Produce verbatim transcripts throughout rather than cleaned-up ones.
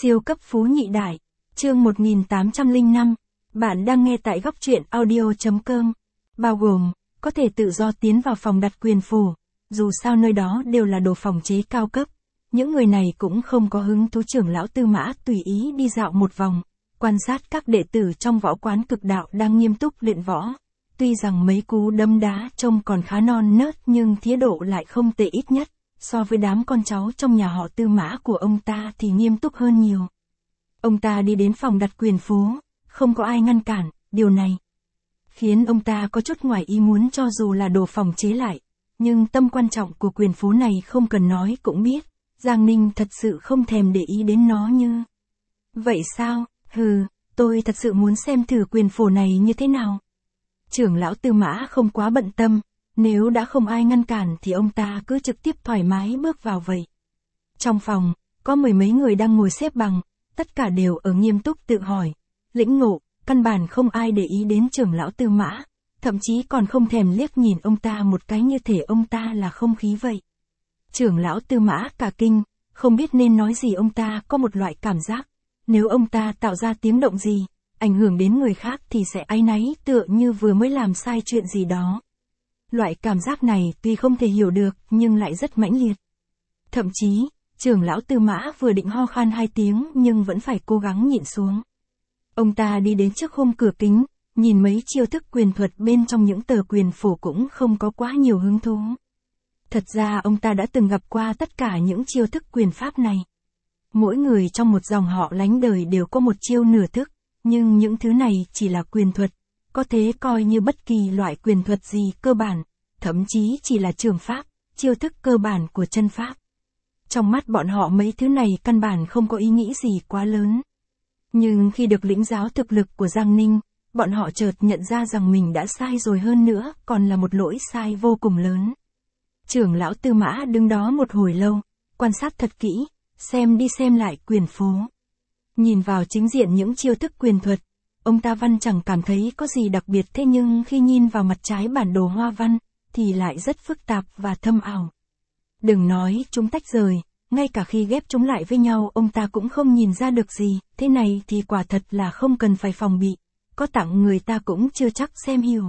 Siêu cấp phú nhị đại, chương một nghìn tám trăm lẻ năm, bạn đang nghe tại góc truyện audio.com, bao gồm, có thể tự do tiến vào phòng đặt quyền phổ, dù sao nơi đó đều là đồ phòng chế cao cấp. Những người này cũng không có hứng thú. Trưởng lão Tư Mã tùy ý đi dạo một vòng, quan sát các đệ tử trong võ quán cực đạo đang nghiêm túc luyện võ. Tuy rằng mấy cú đấm đá trông còn khá non nớt nhưng thiế độ lại không tệ, ít nhất so với đám con cháu trong nhà họ Tư Mã của ông ta thì nghiêm túc hơn nhiều. Ông ta đi đến phòng đặt quyền phố, không có ai ngăn cản, điều này khiến ông ta có chút ngoài ý muốn. Cho dù là đồ phòng chế lại, nhưng tâm quan trọng của quyền phố này không cần nói cũng biết, Giang Ninh thật sự không thèm để ý đến nó như vậy sao? Hừ, tôi thật sự muốn xem thử quyền phổ này như thế nào. Trưởng lão Tư Mã không quá bận tâm, nếu đã không ai ngăn cản thì ông ta cứ trực tiếp thoải mái bước vào vậy. Trong phòng, có mười mấy người đang ngồi xếp bằng, tất cả đều ở nghiêm túc tự hỏi, lĩnh ngộ, căn bản không ai để ý đến trưởng lão Tư Mã, thậm chí còn không thèm liếc nhìn ông ta một cái như thể ông ta là không khí vậy. Trưởng lão Tư Mã cả kinh, không biết nên nói gì. Ông ta có một loại cảm giác, nếu ông ta tạo ra tiếng động gì, ảnh hưởng đến người khác thì sẽ áy náy, tựa như vừa mới làm sai chuyện gì đó. Loại cảm giác này tuy không thể hiểu được nhưng lại rất mãnh liệt. Thậm chí, trưởng lão Tư Mã vừa định ho khan hai tiếng nhưng vẫn phải cố gắng nhịn xuống. Ông ta đi đến trước khung cửa kính, nhìn mấy chiêu thức quyền thuật bên trong những tờ quyền phổ cũng không có quá nhiều hứng thú. Thật ra ông ta đã từng gặp qua tất cả những chiêu thức quyền pháp này. Mỗi người trong một dòng họ lánh đời đều có một chiêu nửa thức, nhưng những thứ này chỉ là quyền thuật, có thể coi như bất kỳ loại quyền thuật gì cơ bản, thậm chí chỉ là trường pháp, chiêu thức cơ bản của chân pháp. Trong mắt bọn họ mấy thứ này căn bản không có ý nghĩ gì quá lớn. Nhưng khi được lĩnh giáo thực lực của Giang Ninh, bọn họ chợt nhận ra rằng mình đã sai rồi, hơn nữa còn là một lỗi sai vô cùng lớn. Trưởng lão Tư Mã đứng đó một hồi lâu, quan sát thật kỹ, xem đi xem lại quyền phố. Nhìn vào chính diện những chiêu thức quyền thuật, ông ta văn chẳng cảm thấy có gì đặc biệt, thế nhưng khi nhìn vào mặt trái bản đồ hoa văn, thì lại rất phức tạp và thâm ảo. Đừng nói chúng tách rời, ngay cả khi ghép chúng lại với nhau ông ta cũng không nhìn ra được gì, thế này thì quả thật là không cần phải phòng bị, có tặng người ta cũng chưa chắc xem hiểu.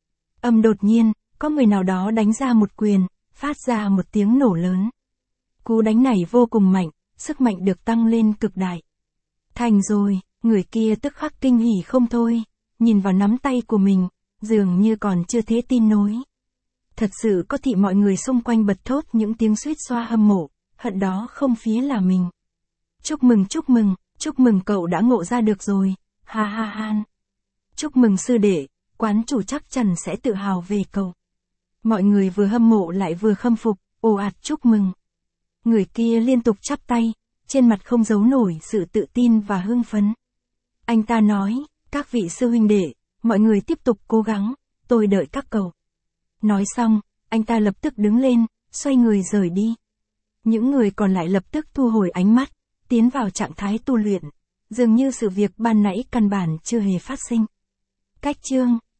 Âm đột nhiên, có người nào đó đánh ra một quyền, phát ra một tiếng nổ lớn. Cú đánh này vô cùng mạnh, sức mạnh được tăng lên cực đại. Thành rồi, người kia tức khắc kinh hỉ không thôi, nhìn vào nắm tay của mình, dường như còn chưa thể tin nổi. Thật sự có thị mọi người xung quanh bật thốt những tiếng suýt xoa hâm mộ, hận đó không phía là mình. Chúc mừng chúc mừng, chúc mừng cậu đã ngộ ra được rồi, ha ha ha. Chúc mừng sư đệ, quán chủ chắc chắn sẽ tự hào về cậu. Mọi người vừa hâm mộ lại vừa khâm phục, ồ ạt chúc mừng. Người kia liên tục chắp tay, trên mặt không giấu nổi sự tự tin và hưng phấn. Anh ta nói, các vị sư huynh đệ, mọi người tiếp tục cố gắng, tôi đợi các cậu. Nói xong, anh ta lập tức đứng lên, xoay người rời đi. Những người còn lại lập tức thu hồi ánh mắt, tiến vào trạng thái tu luyện, dường như sự việc ban nãy căn bản chưa hề phát sinh. Cách chương